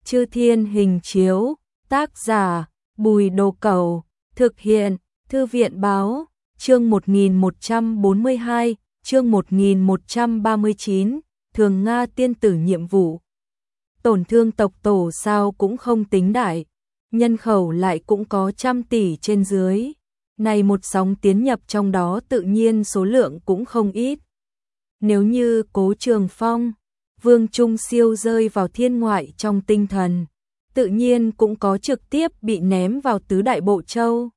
Chư Thiên Hình Chiếu, tác giả Bùi Đồ Cẩu, thực hiện Thư viện Báo, chương 1142, chương 1139, Thường Nga tiên tử nhiệm vụ. Tổn thương tộc tổ sao cũng không tính đại, nhân khẩu lại cũng có trăm tỷ trên dưới. Này một sóng tiến nhập trong đó tự nhiên số lượng cũng không ít. Nếu như Cố Trường Phong, Vương Trung Siêu rơi vào thiên ngoại trong tinh thần, tự nhiên cũng có trực tiếp bị ném vào tứ đại bộ châu.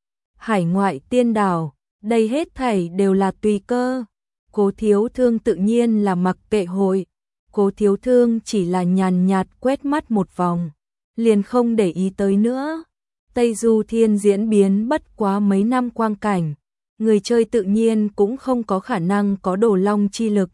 Hải ngoại tiên đảo, đây hết thảy đều là tùy cơ. Cố Thiếu Thương tự nhiên là mặc kệ hội. Cố Thiếu Thương chỉ là nhàn nhạt quét mắt một vòng, liền không để ý tới nữa. Tây Du Thiên diễn biến bất quá mấy năm quang cảnh, người chơi tự nhiên cũng không có khả năng có đồ long chi lực.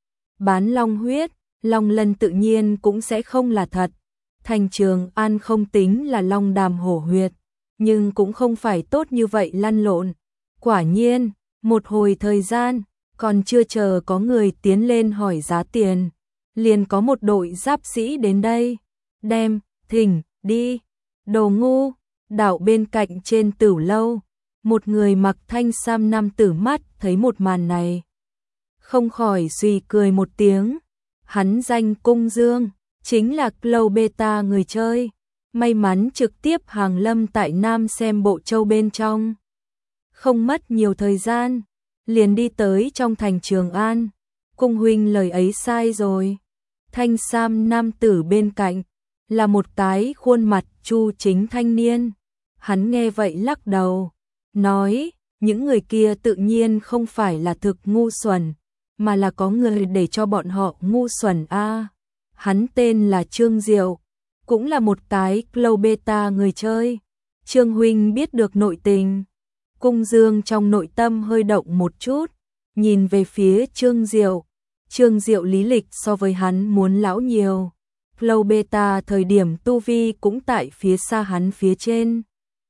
Bán long huyết, long lân tự nhiên cũng sẽ không là thật. Thành Trường An không tính là long đàm hổ huyệt, nhưng cũng không phải tốt như vậy lăn lộn. Quả nhiên, một hồi thời gian, còn chưa chờ có người tiến lên hỏi giá tiền, liền có một đội giáp sĩ đến đây, đem, thỉnh, đi, đồ ngu. Đảo bên cạnh trên Tửu Lâu, một người mặc thanh sam nam tử mắt thấy một màn này, không khỏi suy cười một tiếng. Hắn danh Cung Dương, chính là Clow Beta người chơi, may mắn trực tiếp hàng lâm tại Nam Xem Bộ Châu bên trong. Không mất nhiều thời gian, liền đi tới trong thành Trường An. Cung huynh lời ấy sai rồi. Thanh sam nam tử bên cạnh là một cái khuôn mặt chu chính thanh niên. Hắn nghe vậy lắc đầu, nói, những người kia tự nhiên không phải là thực ngu xuẩn, mà là có người để cho bọn họ ngu xuẩn a. Hắn tên là Trương Diệu, cũng là một cái Clow Beta người chơi. Trương huynh biết được nội tình. Cung Dương trong nội tâm hơi động một chút, nhìn về phía Trương Diệu. Trương Diệu lý lịch so với hắn muốn lão nhiều. Clow Beta thời điểm tu vi cũng tại phía xa hắn phía trên.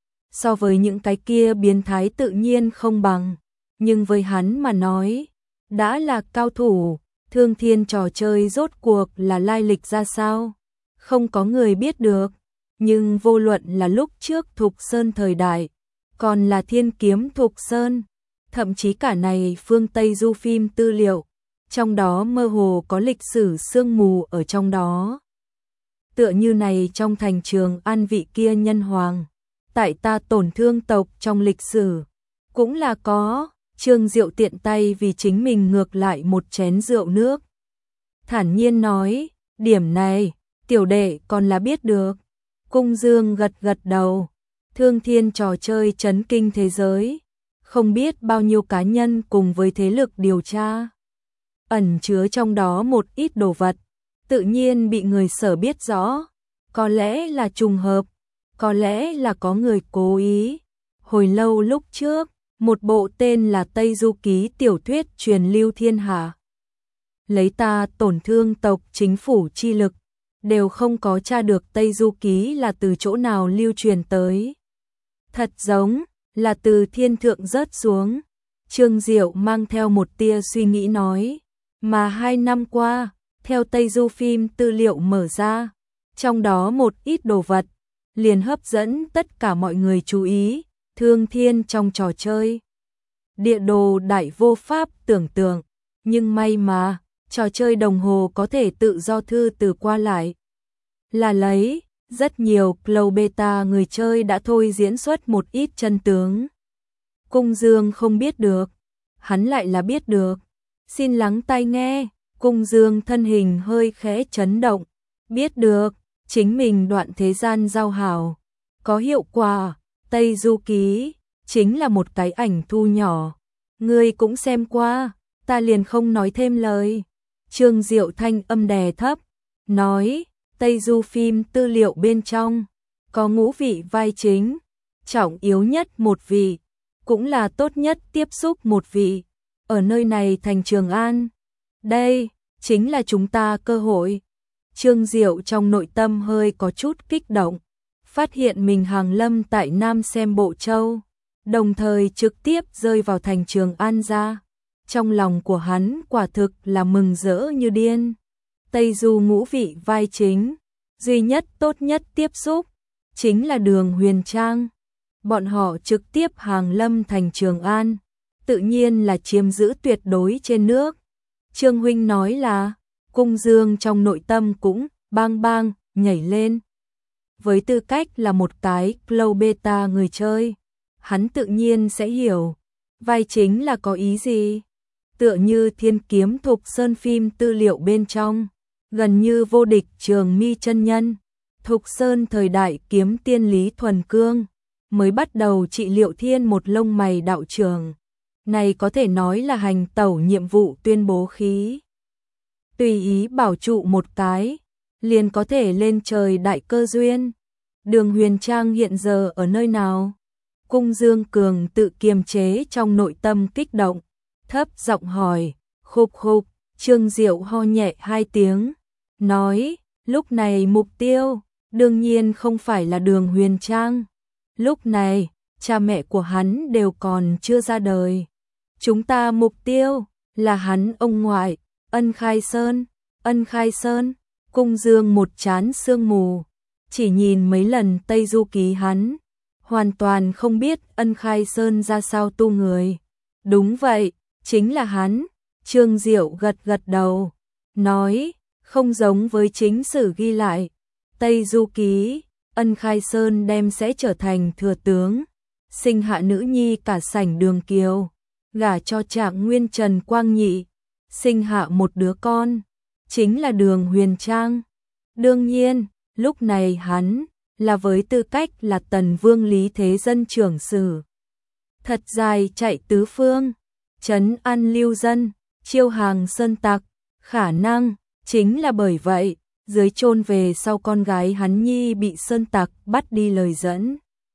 So với những cái kia biến thái tự nhiên không bằng, nhưng với hắn mà nói, đã là cao thủ. Thương Thiên trò chơi rốt cuộc là lai lịch ra sao, không có người biết được, nhưng vô luận là lúc trước Thục Sơn thời đại, còn là Thiên Kiếm Thục Sơn, thậm chí cả này phương Tây Du phim tư liệu, trong đó mơ hồ có lịch sử sương mù ở trong đó. Tựa như này trong thành Trường An vị kia nhân hoàng, tại ta tổn thương tộc trong lịch sử, cũng là có. Trương Diệu tiện tay vì chính mình ngược lại một chén rượu nước. Thản nhiên nói, điểm này, tiểu đệ còn là biết được. Cung Dương gật gật đầu. Thương Thiên trò chơi chấn kinh thế giới. Không biết bao nhiêu cá nhân cùng với thế lực điều tra. Ẩn chứa trong đó một ít đồ vật. Tự nhiên bị người sở biết rõ. Có lẽ là trùng hợp. Có lẽ là có người cố ý. Hồi lâu lúc trước, một bộ tên là Tây Du Ký tiểu thuyết truyền lưu thiên hạ. Lấy ta tổn thương tộc chính phủ chi lực, đều không có tra được Tây Du Ký là từ chỗ nào lưu truyền tới. Thật giống là từ thiên thượng rớt xuống. Trương Diệu mang theo một tia suy nghĩ nói, mà 2 năm qua, theo Tây Du phim tư liệu mở ra, trong đó một ít đồ vật, liền hấp dẫn tất cả mọi người chú ý. Thương Thiên trong trò chơi, địa đồ đại vô pháp tưởng tượng, nhưng may mà, trò chơi đồng hồ có thể tự do thư từ qua lại. Là lấy, rất nhiều Clow Beta người chơi đã thôi diễn xuất một ít chân tướng. Cung Dương không biết được, hắn lại là biết được. Xin lắng tai nghe. Cung Dương thân hình hơi khẽ chấn động, biết được, chính mình đoạn thế gian giao hảo, có hiệu quả. Tây Du Ký chính là một cái ảnh thu nhỏ, ngươi cũng xem qua, ta liền không nói thêm lời. Trương Diệu thanh âm đè thấp, nói, Tây Du phim tư liệu bên trong, có 5 vị vai chính, trọng yếu nhất một vị, cũng là tốt nhất tiếp xúc một vị, ở nơi này thành Trường An. Đây, chính là chúng ta cơ hội. Trương Diệu trong nội tâm hơi có chút kích động. Phát hiện mình hàng lâm tại Nam Xem Bộ Châu, đồng thời trực tiếp rơi vào thành Trường An ra. Trong lòng của hắn quả thực là mừng rỡ như điên. Tây Du 5 vị vai chính, duy nhất tốt nhất tiếp xúc, chính là Đường Huyền Trang. Bọn họ trực tiếp hàng lâm thành Trường An, tự nhiên là chiếm giữ tuyệt đối trên nước. Trương huynh nói là, Cung Dương trong nội tâm cũng bang bang nhảy lên. Với tư cách là một cái Glow Beta người chơi, hắn tự nhiên sẽ hiểu, vai chính là có ý gì. Tựa như Thiên Kiếm Thục Sơn phim tư liệu bên trong, gần như vô địch Trường Mi chân nhân, Thục Sơn thời đại kiếm tiên Lý Thuần Cương, mới bắt đầu trị liệu Thiên một lông mày đạo trưởng. Này có thể nói là hành tẩu nhiệm vụ tuyên bố khí. Tùy ý bảo trụ một cái, liền có thể lên trời đại cơ duyên. Đường Huyền Trang hiện giờ ở nơi nào? Cung Dương Cường tự kiềm chế trong nội tâm kích động, thấp giọng hỏi. Khục khục, Trương Diệu ho nhẹ 2 tiếng, nói, lúc này mục tiêu, đương nhiên không phải là Đường Huyền Trang. Lúc này, cha mẹ của hắn đều còn chưa ra đời. Chúng ta mục tiêu, là hắn ông ngoại, Ân Khai Sơn. Ân Khai Sơn, Cung Dương một trán sương mù, chỉ nhìn mấy lần Tây Du Ký hắn, hoàn toàn không biết Ân Khai Sơn ra sao tu người. Đúng vậy, chính là hắn. Trương Diệu gật gật đầu, nói, không giống với chính sử ghi lại. Tây Du Ký, Ân Khai Sơn đem sẽ trở thành thừa tướng, sinh hạ nữ nhi cả sảnh Đường Kiều, gả cho Trạng Nguyên Trần Quang Nhị, sinh hạ một đứa con, chính là Đường Huyền Trang. Đương nhiên, lúc này hắn là với tư cách là Tần Vương Lý Thế Dân trưởng sử. Thật dài chạy tứ phương, trấn an lưu dân, chiêu hàng sơn tặc, khả năng chính là bởi vậy, dưới chôn về sau con gái hắn nhi bị sơn tặc bắt đi lời dẫn.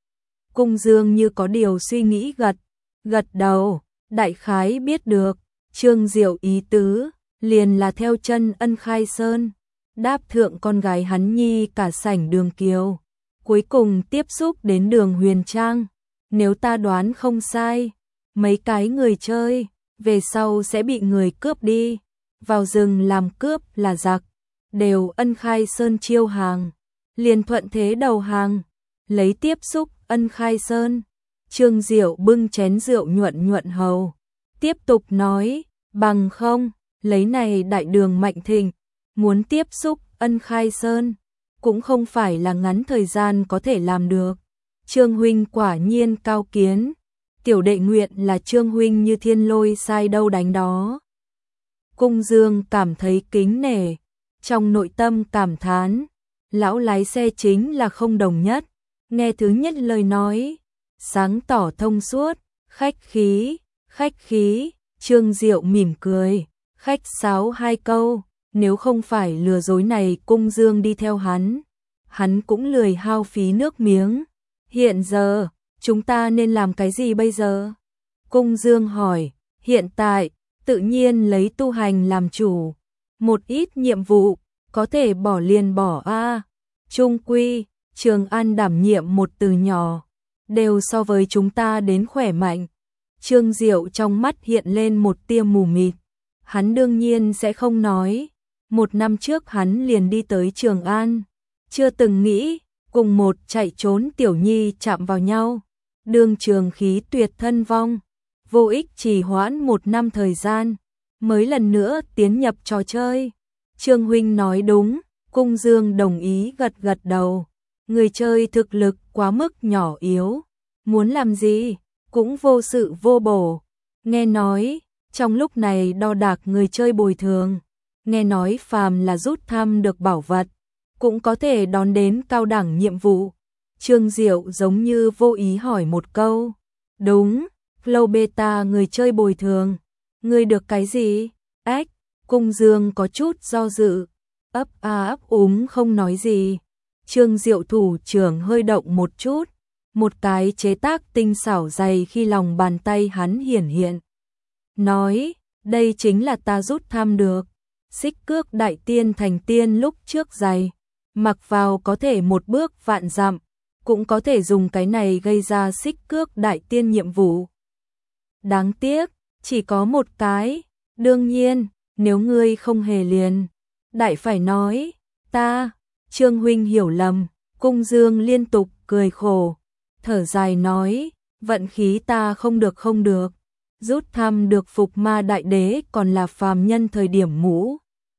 Cung Dương như có điều suy nghĩ gật đầu, đại khái biết được, Trương Diệu ý tứ, liền là theo chân Ân Khai Sơn, đáp thượng con gái hắn nhi cả sảnh Đường Kiều, cuối cùng tiếp xúc đến Đường Huyền Trang. Nếu ta đoán không sai, mấy cái người chơi, về sau sẽ bị người cướp đi, vào rừng làm cướp là giặc, đều Ân Khai Sơn chiêu hàng, liền thuận thế đầu hàng, lấy tiếp xúc Ân Khai Sơn. Trương Diệu bưng chén rượu nhuận nhuận hầu, tiếp tục nói, bằng không, lấy này đại đường mạnh thịnh, muốn tiếp xúc Ân Khai Sơn, cũng không phải là ngắn thời gian có thể làm được. Trương huynh quả nhiên cao kiến, tiểu đệ nguyện là Trương huynh như thiên lôi sai đâu đánh đó. Cung Dương cảm thấy kính nể, trong nội tâm cảm thán, lão lái xe chính là không đồng nhất, nghe thứ nhất lời nói, sáng tỏ thông suốt, khách khí, Trương Diệu mỉm cười, khách sáo 2 câu, nếu không phải lừa dối này Cung Dương đi theo hắn cũng lười hao phí nước miếng. Hiện giờ, chúng ta nên làm cái gì bây giờ? Cung Dương hỏi, hiện tại, tự nhiên lấy tu hành làm chủ. Một ít nhiệm vụ, có thể bỏ liền bỏ a. Trung quy, Trường An đảm nhiệm một từ nhỏ, đều so với chúng ta đến khỏe mạnh. Trương Diệu trong mắt hiện lên một tia mù mịt. Hắn đương nhiên sẽ không nói. 1 năm trước hắn liền đi tới Trường An, chưa từng nghĩ cùng một chạy trốn tiểu nhi chạm vào nhau, đương trường khí tuyệt thân vong, vô ích trì hoãn 1 năm thời gian, mới lần nữa tiến nhập trò chơi. Trương huynh nói đúng, Cung Dương đồng ý gật gật đầu, người chơi thực lực quá mức nhỏ yếu, muốn làm gì, cũng vô sự vô bổ. Nghe nói, trong lúc này đo đạc người chơi bồi thường, nghe nói phàm là rút thăm được bảo vật, cũng có thể đón đến cao đẳng nhiệm vụ. Trương Diệu giống như vô ý hỏi một câu. Đúng, Flow Beta người chơi bồi thường. Người được cái gì? Ách, Cung Dương có chút do dự, ấp a ấp úng không nói gì. Trương Diệu thủ trưởng hơi động một chút, một cái chế tác tinh xảo dày khi lòng bàn tay hắn hiển hiện. Nói, đây chính là ta rút thăm được. Xích cước đại tiên thành tiên lúc trước giày, mặc vào có thể 1 bước vạn dặm, cũng có thể dùng cái này gây ra xích cước đại tiên nhiệm vụ. Đáng tiếc, chỉ có 1 cái, đương nhiên, nếu ngươi không hề liền, đại phải nói, ta, Trương huynh hiểu lầm, Cung Dương liên tục cười khổ, thở dài nói, vận khí ta không được, rút thăm được Phục Ma Đại Đế còn là phàm nhân thời điểm Ngũ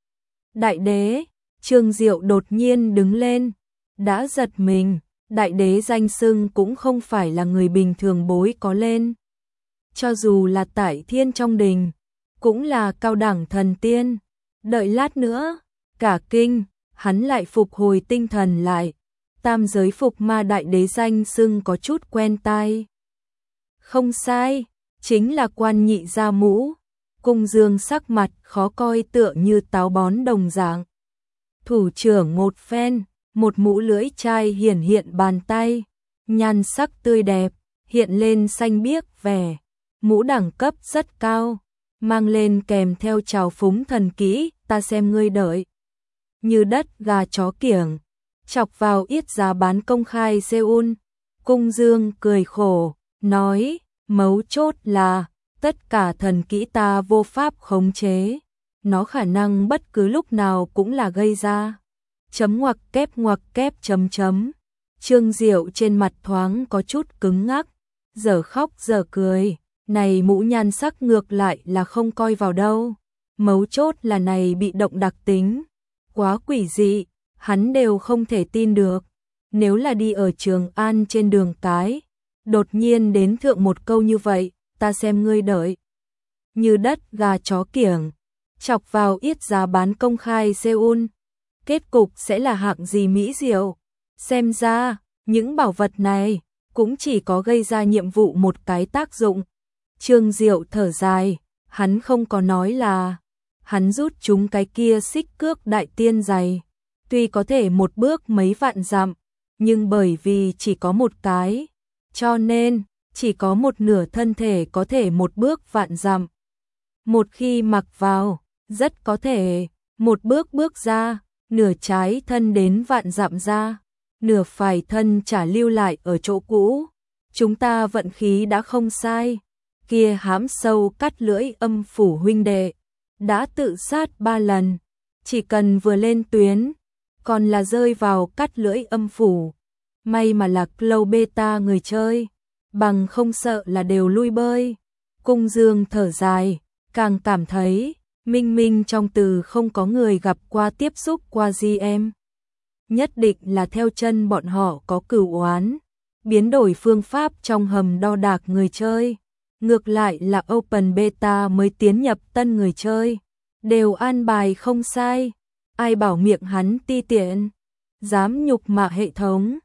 Đại Đế. Trương Diệu đột nhiên đứng lên, đã giật mình, Đại Đế danh xưng cũng không phải là người bình thường bối có lên. Cho dù là tại Thiên trong đình, cũng là cao đẳng thần tiên. Đợi lát nữa, cả kinh, hắn lại phục hồi tinh thần lại. Tam giới Phục Ma Đại Đế danh xưng có chút quen tai. Không sai, chính là Quan Nhị Gia Mũ. Cung Dương sắc mặt khó coi tựa như táo bón đồng dạng. Thủ trưởng một phen, một mũ lưỡi chai hiển hiện bàn tay, nhan sắc tươi đẹp, hiện lên xanh biếc vẻ. Mũ đẳng cấp rất cao, mang lên kèm theo trào phúng thần kỹ, ta xem ngươi đợi. Như đất gà chó kiểng, chọc vào yết giá bán công khai Seoul. Cung Dương cười khổ, nói, mấu chốt là, tất cả thần kỹ ta vô pháp khống chế. Nó khả năng bất cứ lúc nào cũng là gây ra. Chấm ngoặc kép chấm chấm. Trương Diệu trên mặt thoáng có chút cứng ngắc, giờ khóc giờ cười. Này mũ nhan sắc ngược lại là không coi vào đâu. Mấu chốt là này bị động đặc tính. Quá quỷ dị, hắn đều không thể tin được. Nếu là đi ở Trường An trên đường cái, đột nhiên đến thượng một câu như vậy, ta xem ngươi đợi. Như đất gà chó kiểng, chọc vào yết giá bán công khai Seoul. Kết cục sẽ là hạng gì mỹ diệu. Xem ra, những bảo vật này cũng chỉ có gây ra nhiệm vụ một cái tác dụng. Trương Diệu thở dài, hắn không có nói là hắn rút chúng cái kia xích cước đại tiên giày. Tuy có thể một bước mấy vạn dặm, nhưng bởi vì chỉ có một cái, cho nên chỉ có một nửa thân thể có thể một bước vạn dặm. Một khi mặc vào, rất có thể một bước bước ra, nửa trái thân đến vạn dặm ra, nửa phải thân trả lưu lại ở chỗ cũ. Chúng ta vận khí đã không sai. Kia hãm sâu cắt lưỡi âm phủ huynh đệ đã tự sát 3 lần, chỉ cần vừa lên tuyến, còn là rơi vào cắt lưỡi âm phủ. May mà là Clow Beta người chơi, bằng không sợ là đều lui bơi. Cung Dương thở dài, càng cảm thấy minh minh trong từ không có người gặp qua tiếp xúc qua GM. Nhất định là theo chân bọn họ có cửu oán, biến đổi phương pháp trong hầm đo đạc người chơi. Ngược lại là Open Beta mới tiến nhập tân người chơi, đều an bài không sai, ai bảo miệng hắn ti tiện, dám nhục mạ hệ thống.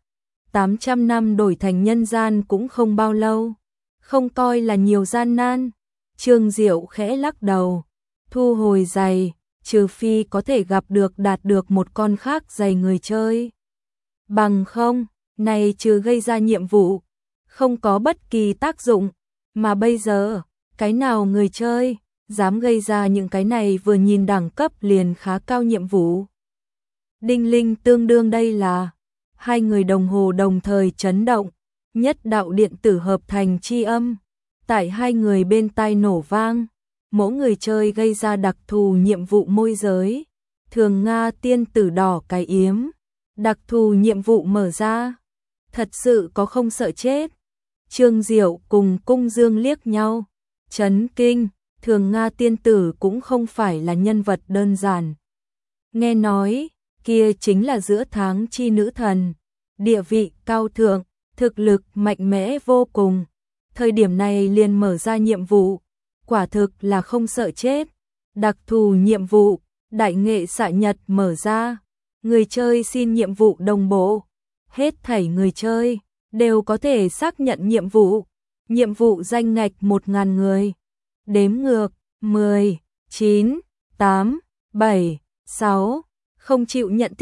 800 năm đổi thành nhân gian cũng không bao lâu, không coi là nhiều gian nan. Trương Diệu khẽ lắc đầu, thu hồi giày, trừ phi có thể gặp được đạt được một con khác giày người chơi. Bằng không, này trừ gây ra nhiệm vụ, không có bất kỳ tác dụng. Mà bây giờ, cái nào người chơi dám gây ra những cái này vừa nhìn đẳng cấp liền khá cao nhiệm vụ. Đinh linh tương đương đây là hai người đồng hồ đồng thời chấn động, nhất đạo điện tử hợp thành chi âm, tại hai người bên tai nổ vang. Mỗi người chơi gây ra đặc thù nhiệm vụ môi giới, thường Nga tiên tử đỏ cái yếm, đặc thù nhiệm vụ mở ra. Thật sự có không sợ chết. Trương Diệu cùng Cung Dương liếc nhau, chấn kinh, thường Nga tiên tử cũng không phải là nhân vật đơn giản. Nghe nói, kia chính là giữa tháng chi nữ thần, địa vị cao thượng, thực lực mạnh mẽ vô cùng. Thời điểm này liền mở ra nhiệm vụ, quả thực là không sợ chết. Đặc thù nhiệm vụ, đại nghệ xạ nhật mở ra, người chơi xin nhiệm vụ đồng bộ, hết thảy người chơi đều có thể xác nhận nhiệm vụ danh ngạch 1000 người. Đếm ngược, 10, 9, 8, 7, 6, không chịu nhận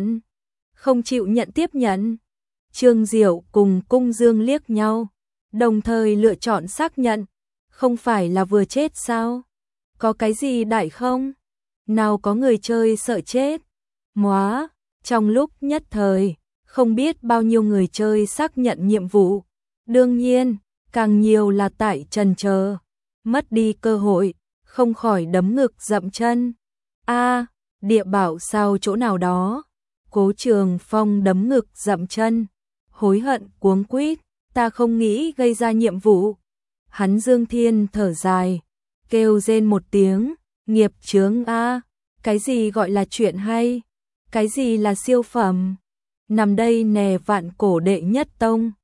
tiếp nhận. Trương Diệu cùng Cung Dương liếc nhau, đồng thời lựa chọn xác nhận, không phải là vừa chết sao? Có cái gì đại không? Nào có người chơi sợ chết. Móa, trong lúc nhất thời, không biết bao nhiêu người chơi xác nhận nhiệm vụ. Đương nhiên, càng nhiều là tại trần chờ, mất đi cơ hội, không khỏi đấm ngực dậm chân. A, địa bảo sao chỗ nào đó, Cố Trường Phong đấm ngực dậm chân, hối hận cuống quýt, ta không nghĩ gây ra nhiệm vụ. Hắn Dương Thiên thở dài, kêu rên một tiếng, nghiệp chướng a, cái gì gọi là chuyện hay, cái gì là siêu phẩm, nằm đây nè vạn cổ đệ nhất tông.